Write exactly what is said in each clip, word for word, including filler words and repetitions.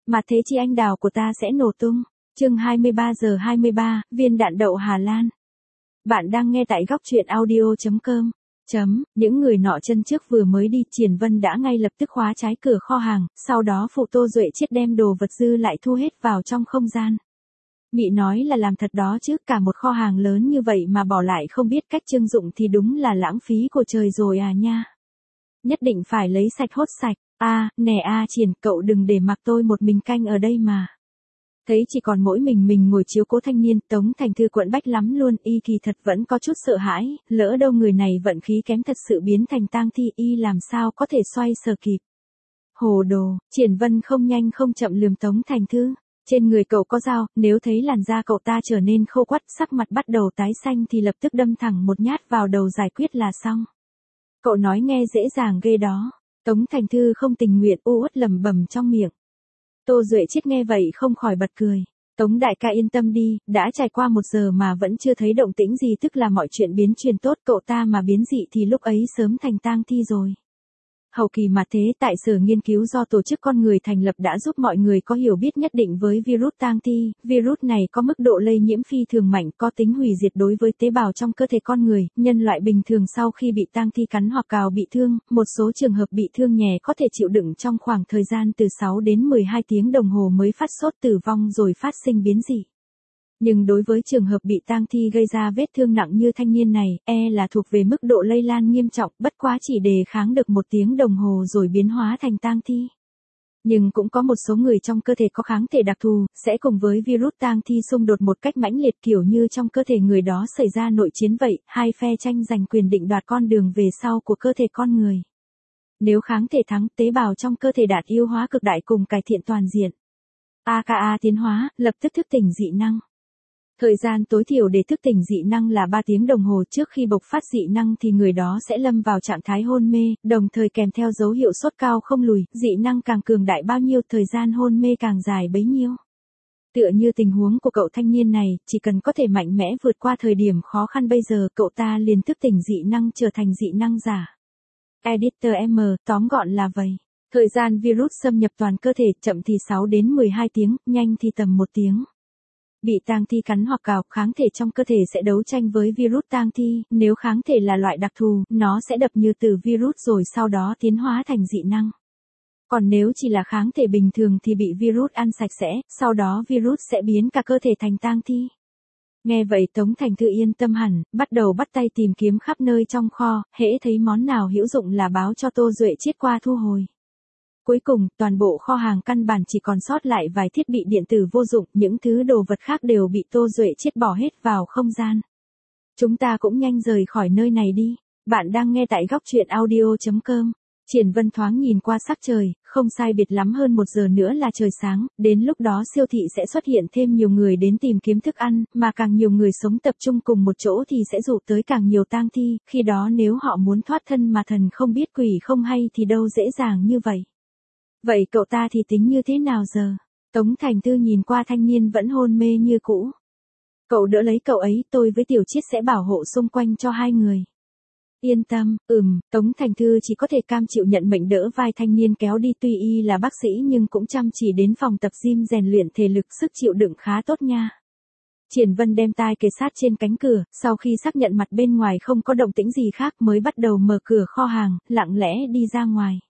Mà thế chi anh đào của ta sẽ nổ tung. Chương hai mươi ba giờ hai mươi ba, viên đạn đậu Hà Lan. Bạn đang nghe tại góc truyện audio chấm com. Chấm, những người nọ chân trước vừa mới đi, Triển Vân đã ngay lập tức khóa trái cửa kho hàng, sau đó phụ Tô Duệ Chiết đem đồ vật dư lại thu hết vào trong không gian. Mị nói là làm thật đó chứ, cả một kho hàng lớn như vậy mà bỏ lại không biết cách trưng dụng thì đúng là lãng phí của trời rồi à nha. Nhất định phải lấy sạch hốt sạch. A, à, nè a à, Triển, cậu đừng để mặc tôi một mình canh ở đây mà. Thấy chỉ còn mỗi mình mình ngồi chiếu cố thanh niên, Tống Thành Thư quẫn bách lắm luôn, y kỳ thật vẫn có chút sợ hãi, lỡ đâu người này vận khí kém thật sự biến thành tang thi, y làm sao có thể xoay sở kịp. Hồ đồ, Triển Vân không nhanh không chậm lườm Tống Thành Thư. Trên người cậu có dao, nếu thấy làn da cậu ta trở nên khô quắt, sắc mặt bắt đầu tái xanh thì lập tức đâm thẳng một nhát vào đầu giải quyết là xong. Cậu nói nghe dễ dàng ghê đó. Tống Thành Thư không tình nguyện u uất lẩm bẩm trong miệng. Tô Duệ Chiết nghe vậy không khỏi bật cười. Tống đại ca yên tâm đi, đã trải qua một giờ mà vẫn chưa thấy động tĩnh gì, tức là mọi chuyện biến chuyển tốt, cậu ta mà biến dị thì lúc ấy sớm thành tang thi rồi. Hậu kỳ mà thế, tại Sở Nghiên cứu do Tổ chức Con Người thành lập đã giúp mọi người có hiểu biết nhất định với virus tang thi. Virus này có mức độ lây nhiễm phi thường mạnh, có tính hủy diệt đối với tế bào trong cơ thể con người. Nhân loại bình thường sau khi bị tang thi cắn hoặc cào bị thương, một số trường hợp bị thương nhẹ có thể chịu đựng trong khoảng thời gian từ sáu đến mười hai tiếng đồng hồ mới phát sốt tử vong rồi phát sinh biến dị. Nhưng đối với trường hợp bị tang thi gây ra vết thương nặng như thanh niên này, e là thuộc về mức độ lây lan nghiêm trọng, bất quá chỉ đề kháng được một tiếng đồng hồ rồi biến hóa thành tang thi. Nhưng cũng có một số người trong cơ thể có kháng thể đặc thù, sẽ cùng với virus tang thi xung đột một cách mãnh liệt, kiểu như trong cơ thể người đó xảy ra nội chiến vậy, hai phe tranh giành quyền định đoạt con đường về sau của cơ thể con người. Nếu kháng thể thắng, tế bào trong cơ thể đạt ưu hóa cực đại cùng cải thiện toàn diện. a ca a tiến hóa, lập tức thức tỉnh dị năng. Thời gian tối thiểu để thức tỉnh dị năng là ba tiếng đồng hồ, trước khi bộc phát dị năng thì người đó sẽ lâm vào trạng thái hôn mê, đồng thời kèm theo dấu hiệu sốt cao không lùi, dị năng càng cường đại bao nhiêu thời gian hôn mê càng dài bấy nhiêu. Tựa như tình huống của cậu thanh niên này, chỉ cần có thể mạnh mẽ vượt qua thời điểm khó khăn bây giờ, cậu ta liền thức tỉnh dị năng trở thành dị năng giả. Editor M, tóm gọn là vậy. Thời gian virus xâm nhập toàn cơ thể, chậm thì sáu đến mười hai tiếng, nhanh thì tầm một tiếng. Bị tang thi cắn hoặc cào, kháng thể trong cơ thể sẽ đấu tranh với virus tang thi, nếu kháng thể là loại đặc thù, nó sẽ đập như từ virus rồi sau đó tiến hóa thành dị năng. Còn nếu chỉ là kháng thể bình thường thì bị virus ăn sạch sẽ, sau đó virus sẽ biến cả cơ thể thành tang thi. Nghe vậy Tống Thành Thư yên tâm hẳn, bắt đầu bắt tay tìm kiếm khắp nơi trong kho, hễ thấy món nào hữu dụng là báo cho Tô Duệ Chiết qua thu hồi. Cuối cùng, toàn bộ kho hàng căn bản chỉ còn sót lại vài thiết bị điện tử vô dụng, những thứ đồ vật khác đều bị Tô Duệ Chiết bỏ hết vào không gian. Chúng ta cũng nhanh rời khỏi nơi này đi. Bạn đang nghe tại góc truyện audio chấm com. Triển Vân thoáng nhìn qua sắc trời, không sai biệt lắm hơn một giờ nữa là trời sáng, đến lúc đó siêu thị sẽ xuất hiện thêm nhiều người đến tìm kiếm thức ăn, mà càng nhiều người sống tập trung cùng một chỗ thì sẽ dụ tới càng nhiều tang thi, khi đó nếu họ muốn thoát thân mà thần không biết quỷ không hay thì đâu dễ dàng như vậy. Vậy cậu ta thì tính như thế nào giờ? Tống Thành Thư nhìn qua thanh niên vẫn hôn mê như cũ. Cậu đỡ lấy cậu ấy, tôi với Tiểu Chiết sẽ bảo hộ xung quanh cho hai người. Yên tâm, ừm, Tống Thành Thư chỉ có thể cam chịu nhận mệnh đỡ vai thanh niên kéo đi, tuy y là bác sĩ nhưng cũng chăm chỉ đến phòng tập gym rèn luyện thể lực, sức chịu đựng khá tốt nha. Triển Vân đem tai kề sát trên cánh cửa, sau khi xác nhận mặt bên ngoài không có động tĩnh gì khác mới bắt đầu mở cửa kho hàng, lặng lẽ đi ra ngoài.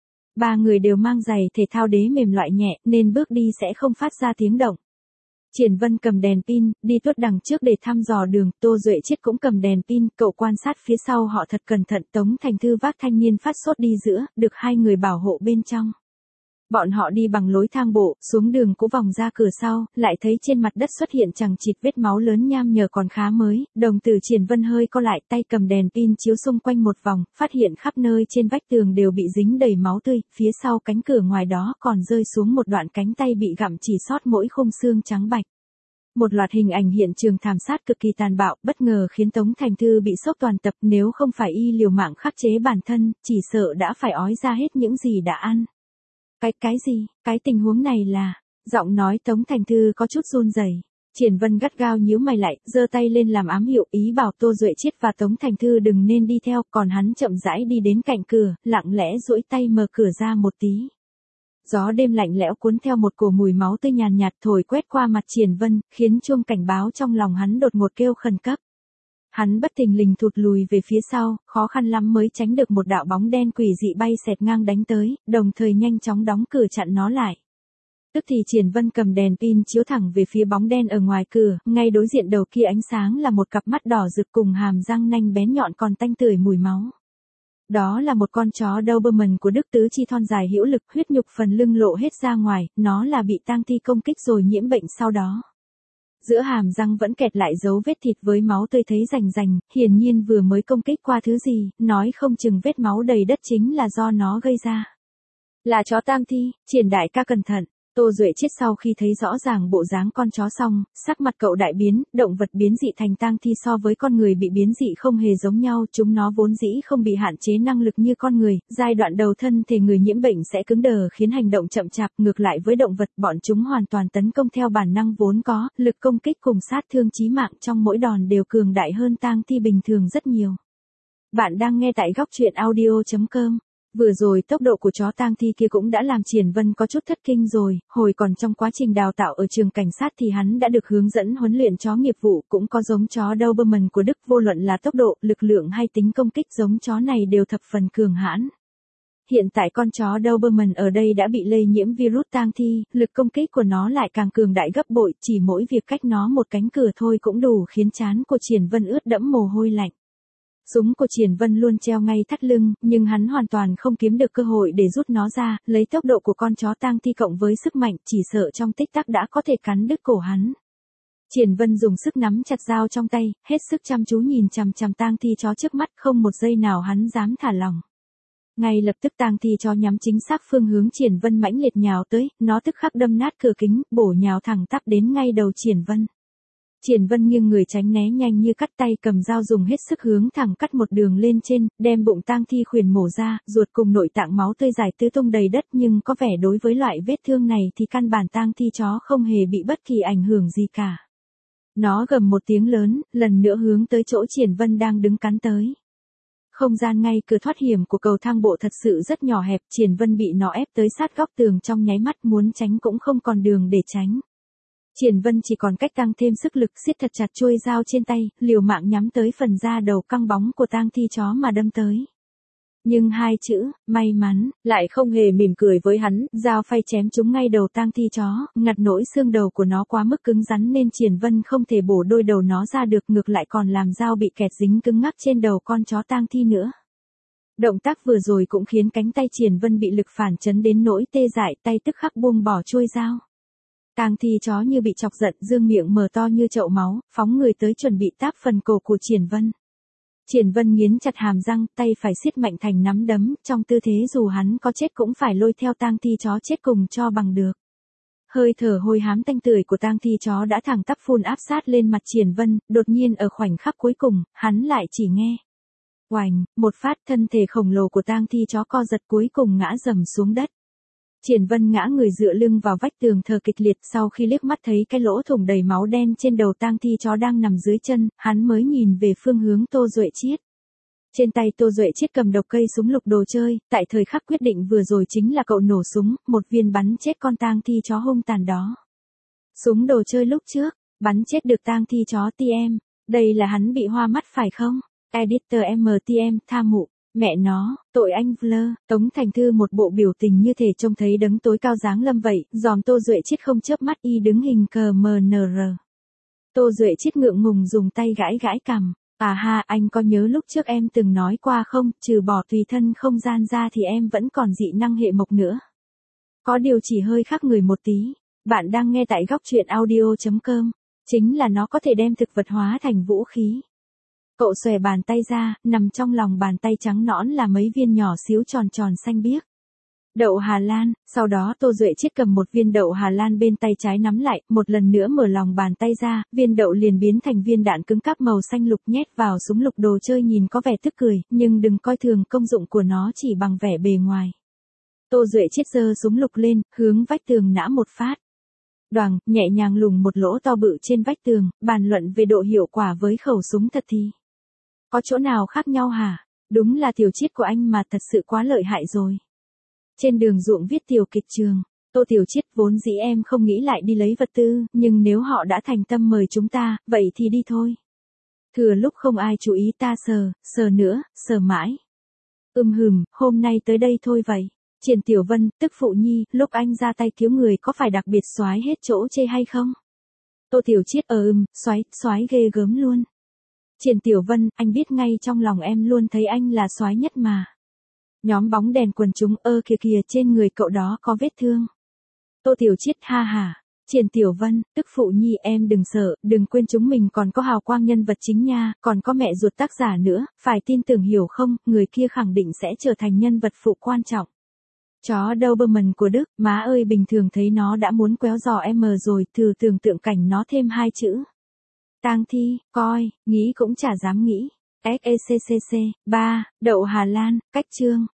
Ba người đều mang giày thể thao đế mềm loại nhẹ, nên bước đi sẽ không phát ra tiếng động. Triển Vân cầm đèn pin, đi tuốt đằng trước để thăm dò đường, Tô Duệ Chiết cũng cầm đèn pin, cậu quan sát phía sau họ thật cẩn thận. Tống Thành Thư vác thanh niên phát sốt đi giữa, được hai người bảo hộ bên trong. Bọn họ đi bằng lối thang bộ, xuống đường cũ vòng ra cửa sau, lại thấy trên mặt đất xuất hiện chằng chịt vết máu lớn nham nhở còn khá mới, đồng tử Triển Vân hơi co lại, tay cầm đèn pin chiếu xung quanh một vòng, phát hiện khắp nơi trên vách tường đều bị dính đầy máu tươi, phía sau cánh cửa ngoài đó còn rơi xuống một đoạn cánh tay bị gặm chỉ sót mỗi khung xương trắng bạch. Một loạt hình ảnh hiện trường thảm sát cực kỳ tàn bạo, bất ngờ khiến Tống Thành Thư bị sốc toàn tập, nếu không phải y liều mạng khắc chế bản thân, chỉ sợ đã phải ói ra hết những gì đã ăn. Cái, cái gì, cái tình huống này là, giọng nói Tống Thành Thư có chút run rẩy. Triển Vân gắt gao nhíu mày lại, giơ tay lên làm ám hiệu, ý bảo Tô Duệ Chiết và Tống Thành Thư đừng nên đi theo, còn hắn chậm rãi đi đến cạnh cửa, lặng lẽ duỗi tay mở cửa ra một tí. Gió đêm lạnh lẽo cuốn theo một cổ mùi máu tươi nhàn nhạt thổi quét qua mặt Triển Vân, khiến chuông cảnh báo trong lòng hắn đột ngột kêu khẩn cấp. Hắn bất thình lình thụt lùi về phía sau, khó khăn lắm mới tránh được một đạo bóng đen quỷ dị bay xẹt ngang đánh tới, đồng thời nhanh chóng đóng cửa chặn nó lại. Tức thì Triển Vân cầm đèn pin chiếu thẳng về phía bóng đen ở ngoài cửa, ngay đối diện đầu kia ánh sáng là một cặp mắt đỏ rực cùng hàm răng nanh bén nhọn còn tanh tưởi mùi máu. Đó là một con chó Doberman của Đức tứ chi thon dài hữu lực, huyết nhục phần lưng lộ hết ra ngoài, nó là bị tang thi công kích rồi nhiễm bệnh sau đó. Giữa hàm răng vẫn kẹt lại dấu vết thịt với máu tươi thấy rành rành, hiển nhiên vừa mới công kích qua thứ gì, nói không chừng vết máu đầy đất chính là do nó gây ra. Là chó tang thi, Triển đại ca cẩn thận. Tô Duệ Chiết sau khi thấy rõ ràng bộ dáng con chó xong, sắc mặt cậu đại biến, động vật biến dị thành tang thi so với con người bị biến dị không hề giống nhau, chúng nó vốn dĩ không bị hạn chế năng lực như con người, giai đoạn đầu thân thể người nhiễm bệnh sẽ cứng đờ khiến hành động chậm chạp, ngược lại với động vật bọn chúng hoàn toàn tấn công theo bản năng vốn có, lực công kích cùng sát thương chí mạng trong mỗi đòn đều cường đại hơn tang thi bình thường rất nhiều. Bạn đang nghe tại góc truyện audio chấm com. Vừa rồi tốc độ của chó tang thi kia cũng đã làm Triển Vân có chút thất kinh rồi, hồi còn trong quá trình đào tạo ở trường cảnh sát thì hắn đã được hướng dẫn huấn luyện chó nghiệp vụ, cũng có giống chó Doberman của Đức, vô luận là tốc độ, lực lượng hay tính công kích giống chó này đều thập phần cường hãn. Hiện tại con chó Doberman ở đây đã bị lây nhiễm virus tang thi, lực công kích của nó lại càng cường đại gấp bội, chỉ mỗi việc cách nó một cánh cửa thôi cũng đủ khiến trán của Triển Vân ướt đẫm mồ hôi lạnh. Súng của Triển Vân luôn treo ngay thắt lưng, nhưng hắn hoàn toàn không kiếm được cơ hội để rút nó ra, lấy tốc độ của con chó tang thi cộng với sức mạnh, chỉ sợ trong tích tắc đã có thể cắn đứt cổ hắn. Triển Vân dùng sức nắm chặt dao trong tay, hết sức chăm chú nhìn chằm chằm tang thi chó trước mắt, không một giây nào hắn dám thả lỏng. Ngay lập tức tang thi chó nhắm chính xác phương hướng Triển Vân mãnh liệt nhào tới, nó tức khắc đâm nát cửa kính, bổ nhào thẳng tắp đến ngay đầu Triển Vân. Triển Vân nghiêng người tránh né nhanh như cắt tay, cầm dao dùng hết sức hướng thẳng cắt một đường lên trên, đem bụng tang thi khuyển mổ ra, ruột cùng nội tạng máu tươi rải tứ tung đầy đất, nhưng có vẻ đối với loại vết thương này thì căn bản tang thi chó không hề bị bất kỳ ảnh hưởng gì cả. Nó gầm một tiếng lớn, lần nữa hướng tới chỗ Triển Vân đang đứng cắn tới. Không gian ngay cửa thoát hiểm của cầu thang bộ thật sự rất nhỏ hẹp, Triển Vân bị nó ép tới sát góc tường trong nháy mắt, muốn tránh cũng không còn đường để tránh. Triển Vân chỉ còn cách tăng thêm sức lực, siết thật chặt chuôi dao trên tay, liều mạng nhắm tới phần da đầu căng bóng của tang thi chó mà đâm tới. Nhưng hai chữ, may mắn, lại không hề mỉm cười với hắn, dao phay chém trúng ngay đầu tang thi chó, ngặt nỗi xương đầu của nó quá mức cứng rắn nên Triển Vân không thể bổ đôi đầu nó ra được, ngược lại còn làm dao bị kẹt dính cứng ngắc trên đầu con chó tang thi nữa. Động tác vừa rồi cũng khiến cánh tay Triển Vân bị lực phản chấn đến nỗi tê dại, tay tức khắc buông bỏ chuôi dao. Tang thi chó như bị chọc giận, dương miệng mở to như chậu máu, phóng người tới chuẩn bị táp phần cổ của Triển Vân. Triển Vân nghiến chặt hàm răng, tay phải siết mạnh thành nắm đấm, trong tư thế dù hắn có chết cũng phải lôi theo tang thi chó chết cùng cho bằng được. Hơi thở hôi hám tanh tưởi của tang thi chó đã thẳng tắp phun áp sát lên mặt Triển Vân, đột nhiên ở khoảnh khắc cuối cùng, hắn lại chỉ nghe. Oành, một phát, thân thể khổng lồ của tang thi chó co giật cuối cùng ngã rầm xuống đất. Triển Vân ngã người dựa lưng vào vách tường thở kịch liệt, sau khi liếc mắt thấy cái lỗ thủng đầy máu đen trên đầu tang thi chó đang nằm dưới chân, hắn mới nhìn về phương hướng Tô Duệ Chiết. Trên tay Tô Duệ Chiết cầm độc cây súng lục đồ chơi, tại thời khắc quyết định vừa rồi chính là cậu nổ súng, một viên bắn chết con tang thi chó hung tàn đó. Súng đồ chơi lúc trước, bắn chết được tang thi chó tê em, đây là hắn bị hoa mắt phải không? Editor em tê em, tha mụ. Mẹ nó, tội anh Fleur, Tống Thành Thư một bộ biểu tình như thể trông thấy đấng tối cao dáng lâm vậy, dòm Tô Duệ Chiết không chớp mắt y đứng hình cờ em en rờ. Tô Duệ Chiết ngượng ngùng dùng tay gãi gãi cằm, à ha, anh có nhớ lúc trước em từng nói qua không, trừ bỏ tùy thân không gian ra thì em vẫn còn dị năng hệ mộc nữa. Có điều chỉ hơi khác người một tí, bạn đang nghe tại góc truyện audio chấm com, chính là nó có thể đem thực vật hóa thành vũ khí. Cậu xòe bàn tay ra, nằm trong lòng bàn tay trắng nõn là mấy viên nhỏ xíu tròn tròn xanh biếc. Đậu Hà Lan, sau đó Tô Duệ Chiết cầm một viên đậu Hà Lan bên tay trái nắm lại, một lần nữa mở lòng bàn tay ra, viên đậu liền biến thành viên đạn cứng cáp màu xanh lục nhét vào súng lục đồ chơi nhìn có vẻ tức cười, nhưng đừng coi thường công dụng của nó chỉ bằng vẻ bề ngoài. Tô Duệ Chiết giơ súng lục lên, hướng vách tường nã một phát. Đoàng, nhẹ nhàng lùng một lỗ to bự trên vách tường, bàn luận về độ hiệu quả với khẩu súng thật thì. Có chỗ nào khác nhau hả? Đúng là tiểu Chiết của anh mà thật sự quá lợi hại rồi. Trên đường ruộng viết tiểu kịch trường. Tô Tiểu Chiết, vốn dĩ em không nghĩ lại đi lấy vật tư, nhưng nếu họ đã thành tâm mời chúng ta, vậy thì đi thôi. Thừa lúc không ai chú ý ta sờ, sờ nữa, sờ mãi. Ừm hừm, hôm nay tới đây thôi vậy. Triển Tiểu Vân, tức phụ nhi, lúc anh ra tay cứu người có phải đặc biệt soái hết chỗ chê hay không? Tô Tiểu Chiết, ờ ừm, soái, soái ghê gớm luôn. Triển Tiểu Vân, anh biết ngay trong lòng em luôn thấy anh là soái nhất mà. Nhóm bóng đèn quần chúng, ơ kìa kìa, trên người cậu đó có vết thương. Tô Tiểu Chiết, ha ha. Triển Tiểu Vân, tức phụ nhi, em đừng sợ, đừng quên chúng mình còn có hào quang nhân vật chính nha, còn có mẹ ruột tác giả nữa, phải tin tưởng hiểu không, người kia khẳng định sẽ trở thành nhân vật phụ quan trọng. Chó Doberman của Đức, má ơi, bình thường thấy nó đã muốn quéo giò em rồi, thử tưởng tượng cảnh nó thêm hai chữ. Tang thi, coi, nghĩ cũng chả dám nghĩ. ét e xê xê xê, ba, đậu Hà Lan, cách chương.